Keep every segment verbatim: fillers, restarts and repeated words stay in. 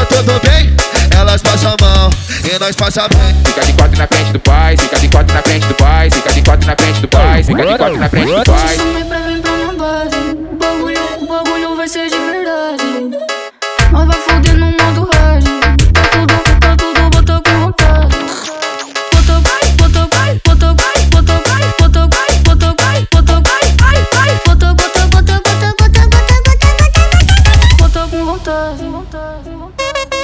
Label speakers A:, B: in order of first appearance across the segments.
A: tudo bem? Elas passam a mão e nós passa bem.
B: Fica de quatro na frente do pai, fica de quatro na frente do pai, fica de quatro na frente do pai, fica de quatro na frente do pai.
C: Chamei pra vir pra uma base, o bagulho, o bagulho vai ser de verdade. Nós vai foder no modo hard. Tá tudo, tá tudo, bota com vontade. Bota vai, bota vai, bota vai, bota vai, bota vai, bota vai, bota vai, ai, ai. Bota, bota, bota, bota, bota, bota, bota, bota com vontade, vontade, vontade.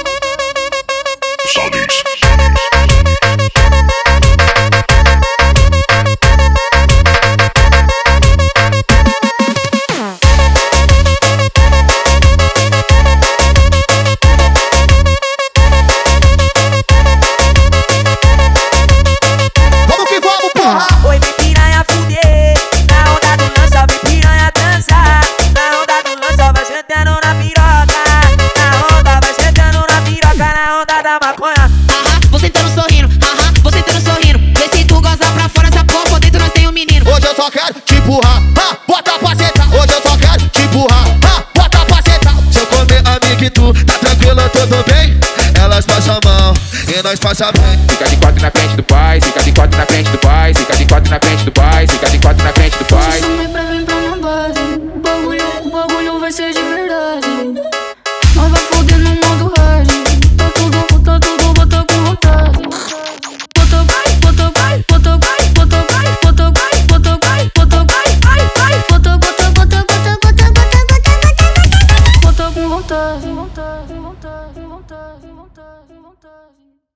D: Aham, você tá no sorrindo, aham, você tá no sorrindo. Vê se tu goza pra fora, essa porra por dentro nós tem um menino.
A: Hoje eu só quero te empurrar, ha, bota pra sentar. Hoje eu só quero te empurrar, ha, bota pra sentar. Se eu comer amigo e tu, tá tranquilo, tudo bem? Elas passam a mão e nós passa bem.
B: Fica de quatro na frente do pai, fica de quatro na frente do pai, fica de quatro na frente do pai, fica de quatro na frente do pai.
C: Chamei pra vir pra uma base, o bagulho, o bagulho vai ser de verdade. Nós vai foder no modo hard. Tá tudo, tá tudo, bota com vontade. Bota vai, bota vai, bota vai, bota vai, bota vai, bota vai, bota vai, ai, ai. Bota, bota, bota, bota, bota, bota, bota, bota com vontade, vontade, vontade, vontade, vontade, vontade.